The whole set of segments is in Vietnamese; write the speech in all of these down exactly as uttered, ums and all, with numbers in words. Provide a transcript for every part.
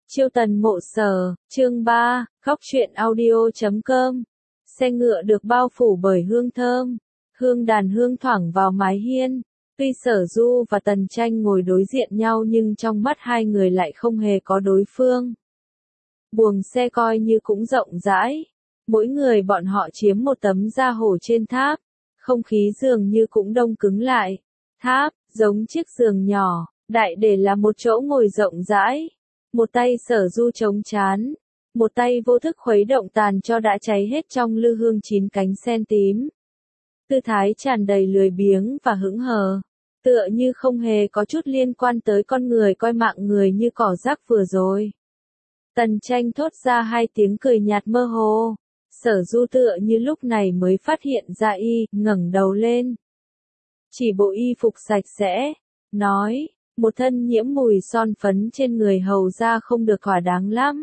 Chiêu tần mộ sở, chương ba, khóc truyện audio chấm com. Xe ngựa được bao phủ bởi hương thơm, hương đàn hương thoảng vào mái hiên. Tuy Sở Du và Tần Tranh ngồi đối diện nhau nhưng trong mắt hai người lại không hề có đối phương. Buồng xe coi như cũng rộng rãi, mỗi người bọn họ chiếm một tấm da hổ trên tháp, không khí dường như cũng đông cứng lại. Tháp, giống chiếc giường nhỏ, đại để là một chỗ ngồi rộng rãi. Một tay Sở Du chống trán, một tay vô thức khuấy động tàn cho đã cháy hết trong lư hương chín cánh sen tím. Tư thái tràn đầy lười biếng và hững hờ, tựa như không hề có chút liên quan tới con người coi mạng người như cỏ rác vừa rồi. Tần Tranh thốt ra hai tiếng cười nhạt mơ hồ. Sở Du tựa như lúc này mới phát hiện ra y, ngẩng đầu lên. Chỉ bộ y phục sạch sẽ, nói, một thân nhiễm mùi son phấn trên người hầu ra không được thỏa đáng lắm.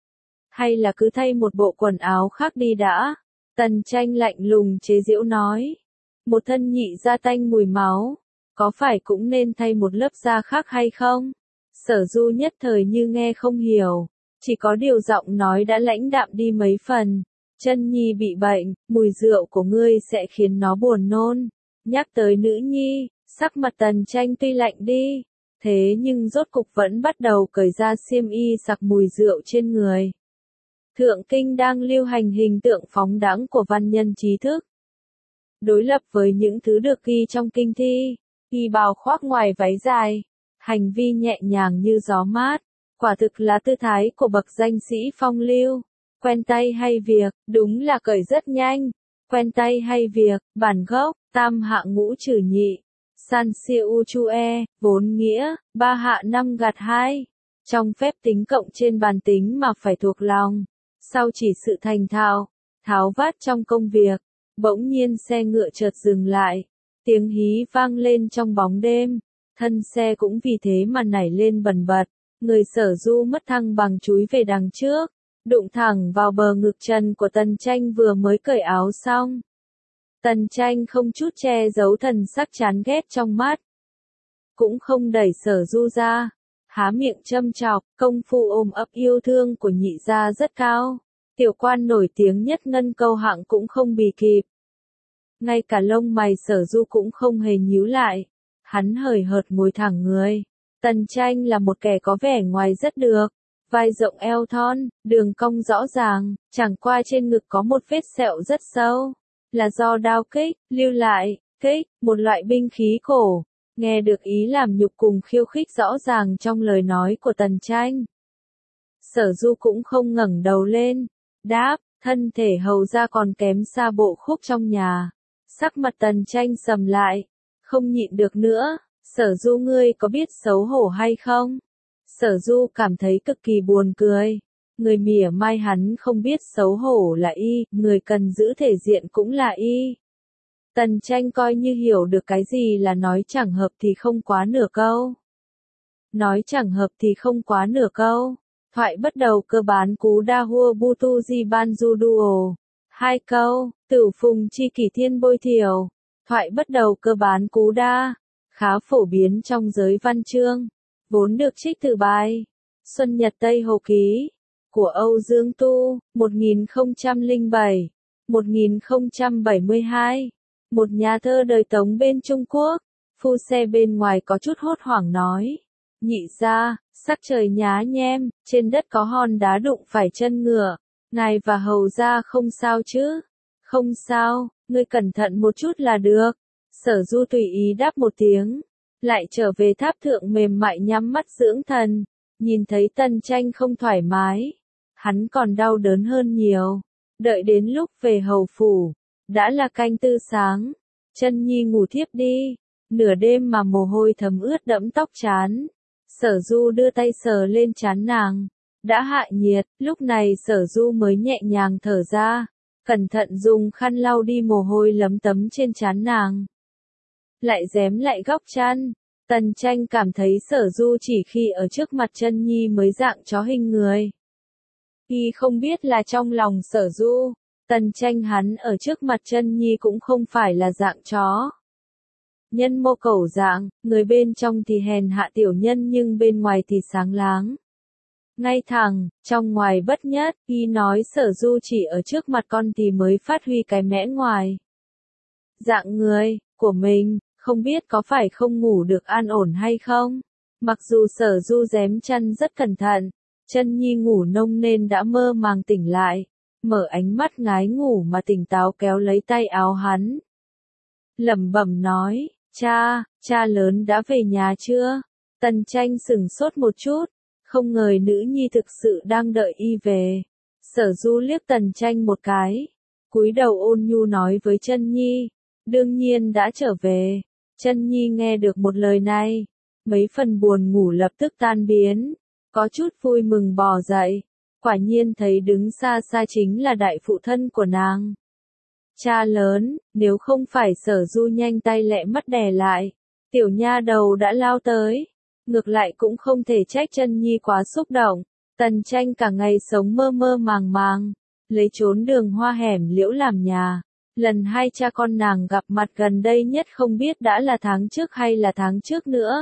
Hay là cứ thay một bộ quần áo khác đi đã. Tần Tranh lạnh lùng chế giễu nói. Một thân nhị da tanh mùi máu, có phải cũng nên thay một lớp da khác hay không? Sở Du nhất thời như nghe không hiểu, chỉ có điều giọng nói đã lãnh đạm đi mấy phần. Chân nhi bị bệnh, mùi rượu của ngươi sẽ khiến nó buồn nôn. Nhắc tới nữ nhi, sắc mặt Tần Tranh tuy lạnh đi, thế nhưng rốt cục vẫn bắt đầu cởi ra xiêm y sặc mùi rượu trên người. Thượng kinh đang lưu hành hình tượng phóng đãng của văn nhân trí thức. Đối lập với những thứ được ghi trong kinh thi, y bào khoác ngoài váy dài, hành vi nhẹ nhàng như gió mát, quả thực là tư thái của bậc danh sĩ phong lưu. Quen tay hay việc, đúng là cởi rất nhanh. Quen tay hay việc, bản gốc, tam hạ ngũ trừ nhị. San siêu chu e, vốn nghĩa, ba hạ năm gạt hai. Trong phép tính cộng trên bàn tính mà phải thuộc lòng. Sau chỉ sự thành thạo, tháo vát trong công việc, bỗng nhiên xe ngựa chợt dừng lại. Tiếng hí vang lên trong bóng đêm. Thân xe cũng vì thế mà nảy lên bần bật. Người Sở Du mất thăng bằng chúi về đằng trước, đụng thẳng vào bờ ngực trần của Tần Tranh vừa mới cởi áo xong. Tần Tranh không chút che giấu thần sắc chán ghét trong mắt, cũng không đẩy Sở Du ra, há miệng châm chọc. Công phu ôm ấp yêu thương của nhị gia rất cao, tiểu quan nổi tiếng nhất ngân câu hạng cũng không bì kịp. Ngay cả lông mày Sở Du cũng không hề nhíu lại, hắn hời hợt ngồi thẳng người. Tần Tranh là một kẻ có vẻ ngoài rất được, vai rộng eo thon, đường cong rõ ràng, chẳng qua trên ngực có một vết sẹo rất sâu, là do đao kích, lưu lại. Kích, một loại binh khí cổ. Nghe được ý làm nhục cùng khiêu khích rõ ràng trong lời nói của Tần Tranh. Sở Du cũng không ngẩng đầu lên, đáp, thân thể hầu ra còn kém xa bộ khúc trong nhà. Sắc mặt Tần Tranh sầm lại, không nhịn được nữa. Sở Du ngươi có biết xấu hổ hay không? Sở Du cảm thấy cực kỳ buồn cười. Người mỉa mai hắn không biết xấu hổ là y, người cần giữ thể diện cũng là y. Tần Tranh coi như hiểu được cái gì là nói chẳng hợp thì không quá nửa câu. Nói chẳng hợp thì không quá nửa câu. Thoại bắt đầu cơ bán cú đa hua bu tu di ban du duo. Hai câu, tử phùng chi kỷ thiên bôi thiểu. Thoại bắt đầu cơ bán cú đa, khá phổ biến trong giới văn chương, vốn được trích từ bài Xuân Nhật Tây Hồ Ký của Âu Dương Tu, một nghìn không trăm lẻ bảy đến một nghìn không trăm bảy mươi hai, một nhà thơ đời Tống bên Trung Quốc. Phu xe bên ngoài có chút hốt hoảng nói, nhị gia, sắc trời nhá nhem, trên đất có hòn đá đụng phải chân ngựa, ngài và hầu gia không sao chứ? Không sao, ngươi cẩn thận một chút là được. Sở Du tùy ý đáp một tiếng, lại trở về tháp thượng mềm mại nhắm mắt dưỡng thần. Nhìn thấy Tần Tranh không thoải mái, hắn còn đau đớn hơn nhiều. Đợi đến lúc về hầu phủ, đã là canh tư sáng. Chân nhi ngủ thiếp đi, nửa đêm mà mồ hôi thấm ướt đẫm tóc trán. Sở Du đưa tay sờ lên trán nàng, đã hạ nhiệt. Lúc này Sở Du mới nhẹ nhàng thở ra, cẩn thận dùng khăn lau đi mồ hôi lấm tấm trên trán nàng. Lại rém lại góc chăn. Tần Tranh cảm thấy Sở Du chỉ khi ở trước mặt chân nhi mới dạng chó hình người. Y không biết là trong lòng Sở Du, Tần Tranh hắn ở trước mặt chân nhi cũng không phải là dạng chó. Nhân mô cẩu dạng, người bên trong thì hèn hạ tiểu nhân nhưng bên ngoài thì sáng láng. ngay thẳng, trong ngoài bất nhất, y nói Sở Du chỉ ở trước mặt con thì mới phát huy cái mẽ ngoài. Dạng người, của mình, không biết có phải không ngủ được an ổn hay không? Mặc dù Sở Du rém chăn rất cẩn thận, Chân Nhi ngủ nông nên đã mơ màng tỉnh lại, mở ánh mắt ngái ngủ mà tỉnh táo kéo lấy tay áo hắn. Lẩm bẩm nói, cha, cha lớn đã về nhà chưa? Tần Tranh sửng sốt một chút, không ngờ nữ nhi thực sự đang đợi y về. Sở Du liếc Tần Tranh một cái, cúi đầu ôn nhu nói với Chân Nhi, đương nhiên đã trở về. Chân Nhi nghe được một lời này, mấy phần buồn ngủ lập tức tan biến, có chút vui mừng bò dậy, quả nhiên thấy đứng xa xa chính là đại phụ thân của nàng. Cha lớn, nếu không phải Sở Du nhanh tay lẹ mắt đè lại, tiểu nha đầu đã lao tới. Ngược lại cũng không thể trách Chân Nhi quá xúc động, Tần Tranh cả ngày sống mơ mơ màng màng, lấy trốn đường hoa hẻm liễu làm nhà. Lần hai cha con nàng gặp mặt gần đây nhất không biết đã là tháng trước hay là tháng trước nữa.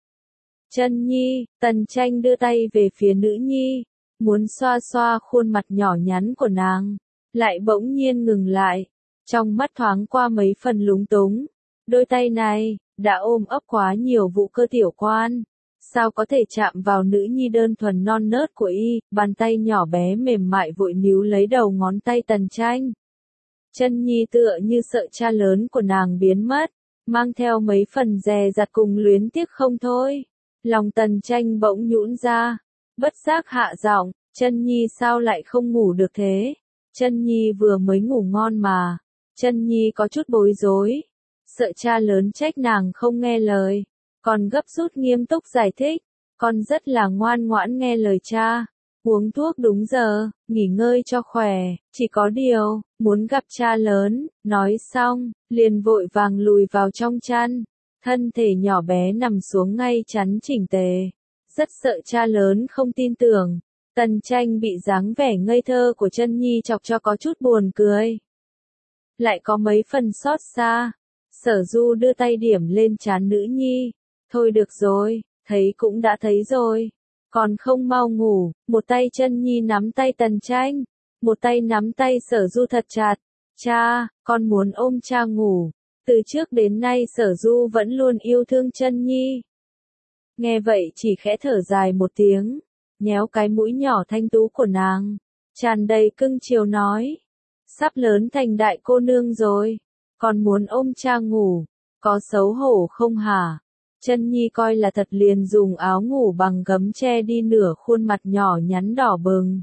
Chân Nhi, Tần Tranh đưa tay về phía nữ nhi, muốn xoa xoa khuôn mặt nhỏ nhắn của nàng, lại bỗng nhiên ngừng lại, trong mắt thoáng qua mấy phần lúng túng. Đôi tay này, đã ôm ấp quá nhiều vụ cơ tiểu quan, sao có thể chạm vào nữ nhi đơn thuần non nớt của y, bàn tay nhỏ bé mềm mại vội níu lấy đầu ngón tay Tần Tranh. Chân Nhi tựa như sợ cha lớn của nàng biến mất, mang theo mấy phần dè dặt cùng luyến tiếc không thôi. Lòng Tần Tranh bỗng nhũn ra, bất giác hạ giọng, Chân Nhi sao lại không ngủ được thế? Chân Nhi vừa mới ngủ ngon mà. Chân Nhi có chút bối rối, sợ cha lớn trách nàng không nghe lời, còn gấp rút nghiêm túc giải thích, con rất là ngoan ngoãn nghe lời cha. Uống thuốc đúng giờ, nghỉ ngơi cho khỏe, chỉ có điều, muốn gặp cha lớn, nói xong, liền vội vàng lùi vào trong chăn, thân thể nhỏ bé nằm xuống ngay chắn chỉnh tề, rất sợ cha lớn không tin tưởng. Tần Tranh bị dáng vẻ ngây thơ của Chân Nhi chọc cho có chút buồn cười, lại có mấy phần xót xa. Sở Du đưa tay điểm lên trán nữ nhi, thôi được rồi, thấy cũng đã thấy rồi. Còn không mau ngủ, một tay Chân Nhi nắm tay Tần Tranh, một tay nắm tay Sở Du thật chặt. Cha, con muốn ôm cha ngủ. Từ trước đến nay Sở Du vẫn luôn yêu thương Chân Nhi. Nghe vậy chỉ khẽ thở dài một tiếng, nhéo cái mũi nhỏ thanh tú của nàng, tràn đầy cưng chiều nói, sắp lớn thành đại cô nương rồi, còn muốn ôm cha ngủ, có xấu hổ không hả? Chân Nhi coi là thật liền dùng áo ngủ bằng gấm che đi nửa khuôn mặt nhỏ nhắn đỏ bừng.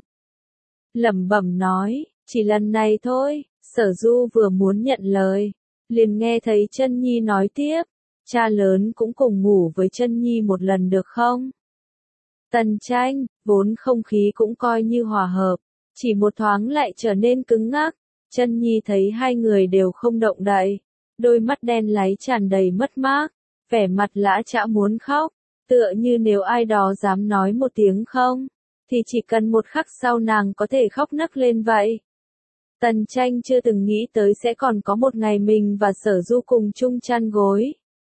Lẩm bẩm nói, chỉ lần này thôi. Sở Du vừa muốn nhận lời, liền nghe thấy Chân Nhi nói tiếp, cha lớn cũng cùng ngủ với Chân Nhi một lần được không? Tần Tranh, vốn không khí cũng coi như hòa hợp, chỉ một thoáng lại trở nên cứng ngắc. Chân Nhi thấy hai người đều không động đậy, đôi mắt đen láy tràn đầy mất mát, vẻ mặt lã chã muốn khóc, tựa như nếu ai đó dám nói một tiếng không, thì chỉ cần một khắc sau nàng có thể khóc nấc lên vậy. Tần Tranh chưa từng nghĩ tới sẽ còn có một ngày mình và Sở Du cùng chung chăn gối.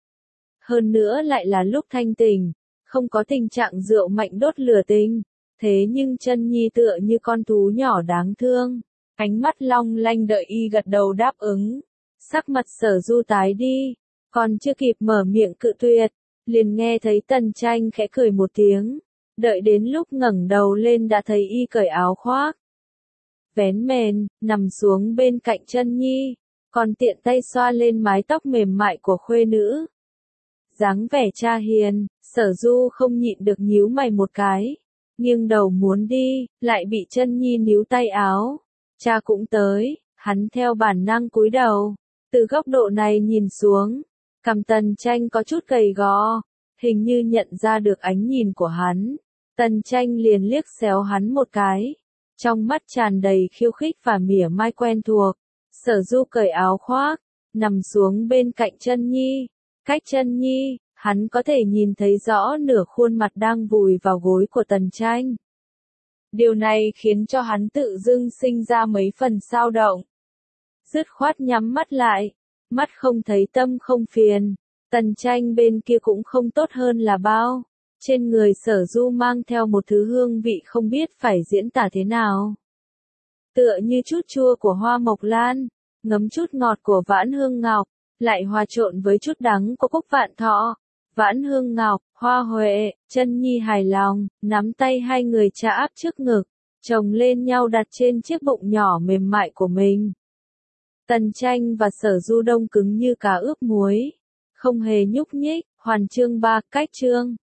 Hơn nữa lại là lúc thanh tỉnh, không có tình trạng rượu mạnh đốt lửa tình, thế nhưng Chân Nhi tựa như con thú nhỏ đáng thương, ánh mắt long lanh đợi y gật đầu đáp ứng. Sắc mặt Sở Du tái đi, còn chưa kịp mở miệng cự tuyệt, liền nghe thấy Tần Tranh khẽ cười một tiếng, đợi đến lúc ngẩng đầu lên đã thấy y cởi áo khoác, vén mền, nằm xuống bên cạnh Chân Nhi, còn tiện tay xoa lên mái tóc mềm mại của khuê nữ. Dáng vẻ cha hiền, Sở Du không nhịn được nhíu mày một cái, nghiêng đầu muốn đi, lại bị Chân Nhi níu tay áo. Cha cũng tới, hắn theo bản năng cúi đầu, từ góc độ này nhìn xuống, cằm Tần Tranh có chút gầy gò, hình như nhận ra được ánh nhìn của hắn. Tần Tranh liền liếc xéo hắn một cái, trong mắt tràn đầy khiêu khích và mỉa mai quen thuộc. Sở Du cởi áo khoác, nằm xuống bên cạnh Chân Nhi, cách Chân Nhi, hắn có thể nhìn thấy rõ nửa khuôn mặt đang vùi vào gối của Tần Tranh. Điều này khiến cho hắn tự dưng sinh ra mấy phần xao động. Dứt khoát nhắm mắt lại, mắt không thấy tâm không phiền. Tần Tranh bên kia cũng không tốt hơn là bao, Trên người Sở Du mang theo một thứ hương vị không biết phải diễn tả thế nào. Tựa như chút chua của hoa mộc lan, ngấm chút ngọt của vãn hương ngọc, lại hòa trộn với chút đắng của cúc vạn thọ. Vãn hương ngọc, Hoa Huệ, Chân Nhi hài lòng, nắm tay hai người chà áp trước ngực, chồng lên nhau đặt trên chiếc bụng nhỏ mềm mại của mình. Tần Tranh và Sở Du đông cứng như cá ướp muối, không hề nhúc nhích. Hoàn chương ba, cách chương.